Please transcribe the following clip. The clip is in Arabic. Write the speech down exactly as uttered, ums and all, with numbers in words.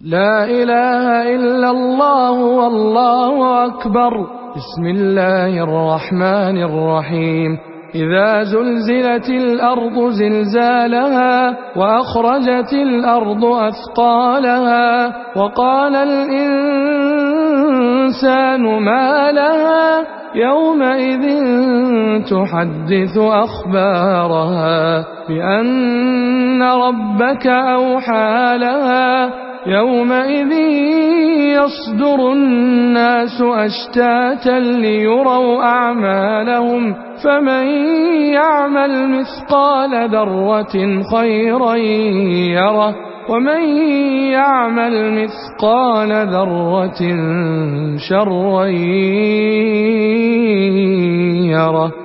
لا إله إلا الله والله أكبر. بسم الله الرحمن الرحيم. إذا زلزلت الأرض زلزالها وأخرجت الأرض أثقالها وقال الإنسان ما لها يومئذ تحدث أخبارها بأن ربك أوحى لها يومئذ يصدر الناس أشتاتا ليروا أعمالهم فمن يعمل مثقال ذرة خيرا يره ومن يعمل مثقال ذرة شرا يره.